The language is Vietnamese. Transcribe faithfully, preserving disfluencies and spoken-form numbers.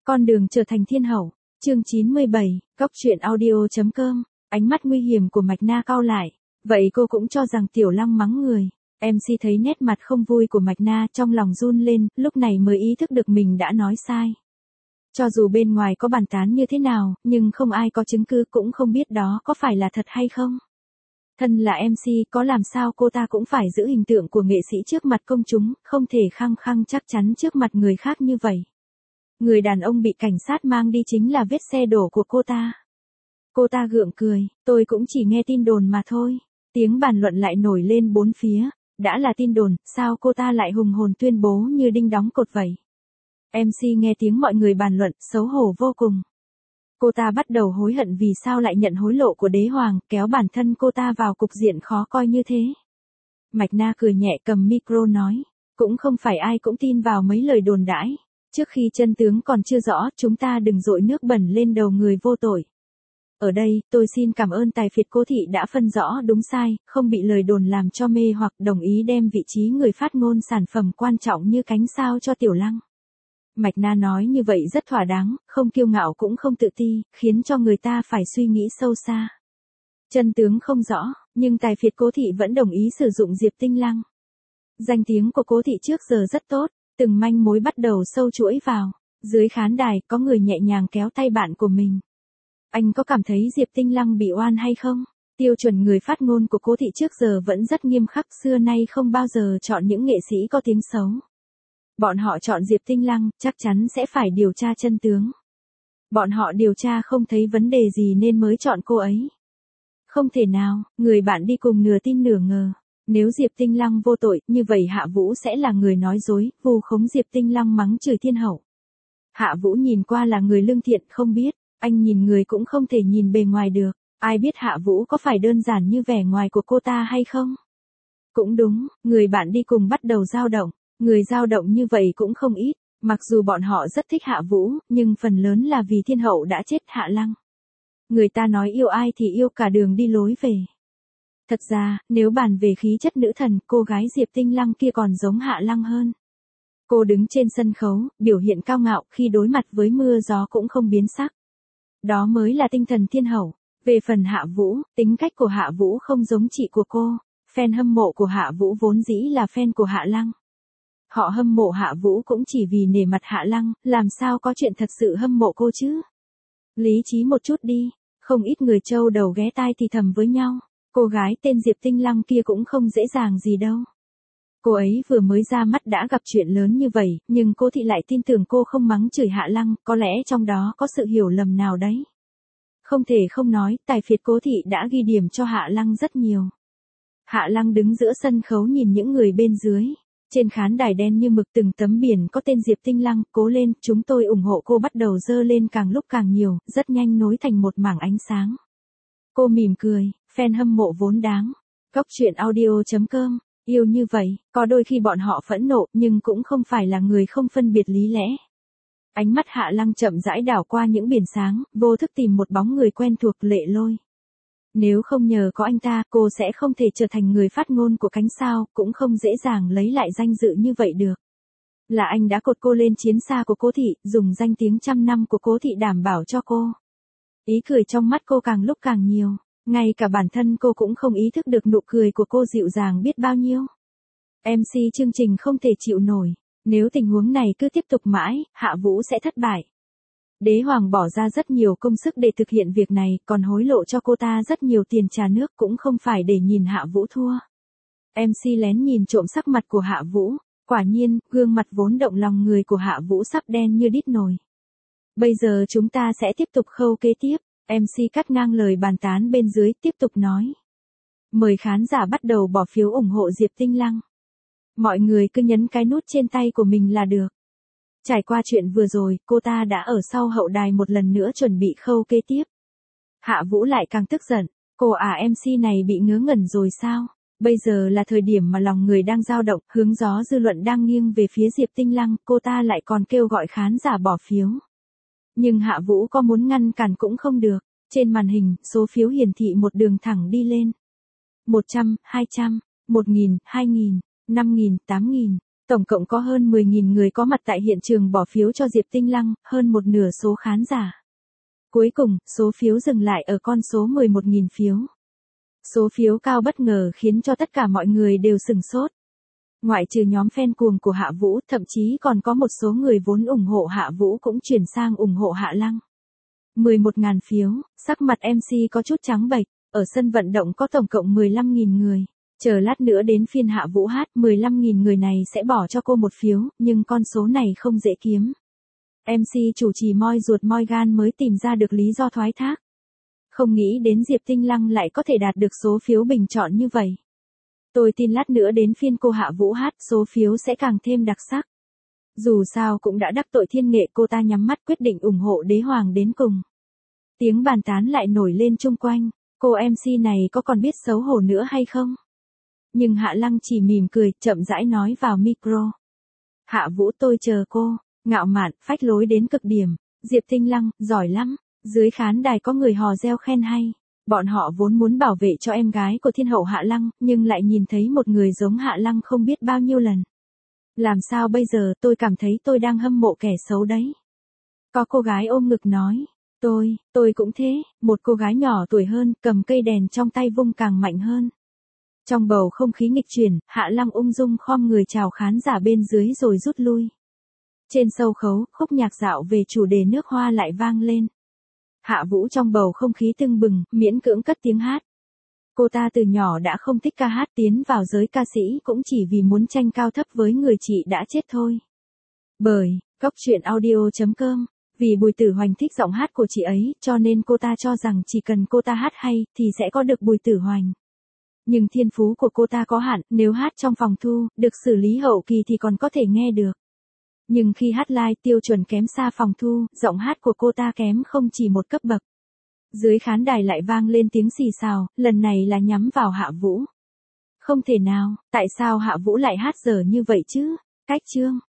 Con đường trở thành thiên hậu, chương chín mươi bảy, Cóc truyện audio chấm com, ánh mắt nguy hiểm của Mạch Na cau lại, vậy cô cũng cho rằng Tiểu Lăng mắng người. em xê thấy nét mặt không vui của Mạch Na trong lòng run lên, lúc này mới ý thức được mình đã nói sai. Cho dù bên ngoài có bàn tán như thế nào, nhưng không ai có chứng cứ cũng không biết đó có phải là thật hay không. Thân là em xê có làm sao cô ta cũng phải giữ hình tượng của nghệ sĩ trước mặt công chúng, không thể khăng khăng chắc chắn trước mặt người khác như vậy. Người đàn ông bị cảnh sát mang đi chính là vết xe đổ của cô ta. Cô ta gượng cười, tôi cũng chỉ nghe tin đồn mà thôi. Tiếng bàn luận lại nổi lên bốn phía, đã là tin đồn, sao cô ta lại hùng hồn tuyên bố như đinh đóng cột vậy. em xê nghe tiếng mọi người bàn luận, xấu hổ vô cùng. Cô ta bắt đầu hối hận vì sao lại nhận hối lộ của đế hoàng, kéo bản thân cô ta vào cục diện khó coi như thế. Mạch Na cười nhẹ cầm micro nói, cũng không phải ai cũng tin vào mấy lời đồn đãi. Trước khi chân tướng còn chưa rõ, chúng ta đừng dội nước bẩn lên đầu người vô tội. Ở đây, tôi xin cảm ơn tài phiệt Cố Thị đã phân rõ đúng sai, không bị lời đồn làm cho mê hoặc đồng ý đem vị trí người phát ngôn sản phẩm quan trọng như cánh sao cho Tiểu Lăng. Mạch Na nói như vậy rất thỏa đáng, không kiêu ngạo cũng không tự ti, khiến cho người ta phải suy nghĩ sâu xa. Chân tướng không rõ, nhưng tài phiệt Cố Thị vẫn đồng ý sử dụng Diệp Tinh Lăng. Danh tiếng của Cố Thị trước giờ rất tốt, từng manh mối bắt đầu sâu chuỗi vào. Dưới khán đài, có người nhẹ nhàng kéo tay bạn của mình. Anh có cảm thấy Diệp Tinh Lăng bị oan hay không? Tiêu chuẩn người phát ngôn của Cố Thị trước giờ vẫn rất nghiêm khắc, xưa nay không bao giờ chọn những nghệ sĩ có tiếng xấu. Bọn họ chọn Diệp Tinh Lăng, chắc chắn sẽ phải điều tra chân tướng. Bọn họ điều tra không thấy vấn đề gì nên mới chọn cô ấy. Không thể nào, người bạn đi cùng nửa tin nửa ngờ. Nếu Diệp Tinh Lăng vô tội, như vậy Hạ Vũ sẽ là người nói dối, vu khống Diệp Tinh Lăng mắng chửi thiên hậu. Hạ Vũ nhìn qua là người lương thiện, không biết, anh nhìn người cũng không thể nhìn bề ngoài được. Ai biết Hạ Vũ có phải đơn giản như vẻ ngoài của cô ta hay không? Cũng đúng, người bạn đi cùng bắt đầu dao động. Người dao động như vậy cũng không ít, mặc dù bọn họ rất thích Hạ Vũ, nhưng phần lớn là vì thiên hậu đã chết Hạ Lăng. Người ta nói yêu ai thì yêu cả đường đi lối về. Thật ra, nếu bàn về khí chất nữ thần, cô gái Diệp Tinh Lăng kia còn giống Hạ Lăng hơn. Cô đứng trên sân khấu, biểu hiện cao ngạo, khi đối mặt với mưa gió cũng không biến sắc. Đó mới là tinh thần thiên hậu. Về phần Hạ Vũ, tính cách của Hạ Vũ không giống chị của cô. Fan hâm mộ của Hạ Vũ vốn dĩ là fan của Hạ Lăng. Họ hâm mộ Hạ Vũ cũng chỉ vì nể mặt Hạ Lăng, làm sao có chuyện thật sự hâm mộ cô chứ? Lý trí một chút đi, không ít người trâu đầu ghé tai thì thầm với nhau. Cô gái tên Diệp Tinh Lăng kia cũng không dễ dàng gì đâu. Cô ấy vừa mới ra mắt đã gặp chuyện lớn như vậy, nhưng Cố Thị lại tin tưởng cô không mắng chửi Hạ Lăng, có lẽ trong đó có sự hiểu lầm nào đấy. Không thể không nói, tài phiệt Cố Thị đã ghi điểm cho Hạ Lăng rất nhiều. Hạ Lăng đứng giữa sân khấu nhìn những người bên dưới. Trên khán đài đen như mực từng tấm biển có tên Diệp Tinh Lăng, cố lên, chúng tôi ủng hộ cô bắt đầu dơ lên càng lúc càng nhiều, rất nhanh nối thành một mảng ánh sáng. Cô mỉm cười, fan hâm mộ vốn đáng. Cóc truyện audio chấm com, yêu như vậy, có đôi khi bọn họ phẫn nộ nhưng cũng không phải là người không phân biệt lý lẽ. Ánh mắt Hạ Lăng chậm rãi đảo qua những biển sáng, vô thức tìm một bóng người quen thuộc Lệ Lôi. Nếu không nhờ có anh ta, cô sẽ không thể trở thành người phát ngôn của cánh sao, cũng không dễ dàng lấy lại danh dự như vậy được. Là anh đã cột cô lên chiến xa của Cố Thị, dùng danh tiếng trăm năm của Cố Thị đảm bảo cho cô. Ý cười trong mắt cô càng lúc càng nhiều, ngay cả bản thân cô cũng không ý thức được nụ cười của cô dịu dàng biết bao nhiêu. em xê chương trình không thể chịu nổi, nếu tình huống này cứ tiếp tục mãi, Hạ Vũ sẽ thất bại. Đế hoàng bỏ ra rất nhiều công sức để thực hiện việc này, còn hối lộ cho cô ta rất nhiều tiền trà nước cũng không phải để nhìn Hạ Vũ thua. em xê lén nhìn trộm sắc mặt của Hạ Vũ, quả nhiên, gương mặt vốn động lòng người của Hạ Vũ sắp đen như đít nồi. Bây giờ chúng ta sẽ tiếp tục khâu kế tiếp, em xê cắt ngang lời bàn tán bên dưới, tiếp tục nói. Mời khán giả bắt đầu bỏ phiếu ủng hộ Diệp Tinh Lăng. Mọi người cứ nhấn cái nút trên tay của mình là được. Trải qua chuyện vừa rồi, cô ta đã ở sau hậu đài một lần nữa chuẩn bị khâu kế tiếp. Hạ Vũ lại càng tức giận, cô à em xê này bị ngớ ngẩn rồi sao? Bây giờ là thời điểm mà lòng người đang dao động, hướng gió dư luận đang nghiêng về phía Diệp Tinh Lăng, cô ta lại còn kêu gọi khán giả bỏ phiếu. Nhưng Hạ Vũ có muốn ngăn cản cũng không được, trên màn hình, số phiếu hiển thị một đường thẳng đi lên. một trăm, hai trăm, một nghìn, hai nghìn, năm nghìn, tám nghìn. Tổng cộng có hơn mười nghìn người có mặt tại hiện trường bỏ phiếu cho Diệp Tinh Lăng, hơn một nửa số khán giả. Cuối cùng, số phiếu dừng lại ở con số mười một nghìn phiếu. Số phiếu cao bất ngờ khiến cho tất cả mọi người đều sửng sốt. Ngoại trừ nhóm fan cuồng của Hạ Vũ, thậm chí còn có một số người vốn ủng hộ Hạ Vũ cũng chuyển sang ủng hộ Hạ Lăng. mười một nghìn phiếu, sắc mặt em xê có chút trắng bệch, ở sân vận động có tổng cộng mười lăm nghìn người. Chờ lát nữa đến phiên Hạ Vũ hát, mười lăm nghìn người này sẽ bỏ cho cô một phiếu, nhưng con số này không dễ kiếm. em xê chủ trì moi ruột moi gan mới tìm ra được lý do thoái thác. Không nghĩ đến Diệp Tinh Lăng lại có thể đạt được số phiếu bình chọn như vậy. Tôi tin lát nữa đến phiên cô Hạ Vũ hát, số phiếu sẽ càng thêm đặc sắc. Dù sao cũng đã đắc tội thiên nghệ, cô ta nhắm mắt quyết định ủng hộ đế hoàng đến cùng. Tiếng bàn tán lại nổi lên chung quanh, cô em xê này có còn biết xấu hổ nữa hay không? Nhưng Hạ Lăng chỉ mỉm cười, chậm rãi nói vào micro. Hạ Vũ, tôi chờ cô, ngạo mạn, phách lối đến cực điểm. Diệp Tinh Lăng, giỏi lắm. Dưới khán đài có người hò reo khen hay. Bọn họ vốn muốn bảo vệ cho em gái của thiên hậu Hạ Lăng, nhưng lại nhìn thấy một người giống Hạ Lăng không biết bao nhiêu lần. Làm sao bây giờ, tôi cảm thấy tôi đang hâm mộ kẻ xấu đấy. Có cô gái ôm ngực nói. Tôi, tôi cũng thế, một cô gái nhỏ tuổi hơn, cầm cây đèn trong tay vung càng mạnh hơn. Trong bầu không khí nghịch chuyển, Hạ Lăng ung dung khom người chào khán giả bên dưới rồi rút lui. Trên sâu khấu, khúc nhạc dạo về chủ đề nước hoa lại vang lên. Hạ Vũ trong bầu không khí tưng bừng, miễn cưỡng cất tiếng hát. Cô ta từ nhỏ đã không thích ca hát, tiến vào giới ca sĩ cũng chỉ vì muốn tranh cao thấp với người chị đã chết thôi. Bởi, góc truyện audio chấm com, vì Bùi Tử Hoành thích giọng hát của chị ấy, cho nên cô ta cho rằng chỉ cần cô ta hát hay, thì sẽ có được Bùi Tử Hoành. Nhưng thiên phú của cô ta có hạn, nếu hát trong phòng thu, được xử lý hậu kỳ thì còn có thể nghe được. Nhưng khi hát live tiêu chuẩn kém xa phòng thu, giọng hát của cô ta kém không chỉ một cấp bậc. Dưới khán đài lại vang lên tiếng xì xào, lần này là nhắm vào Hạ Vũ. Không thể nào, tại sao Hạ Vũ lại hát dở như vậy chứ? Cách chương.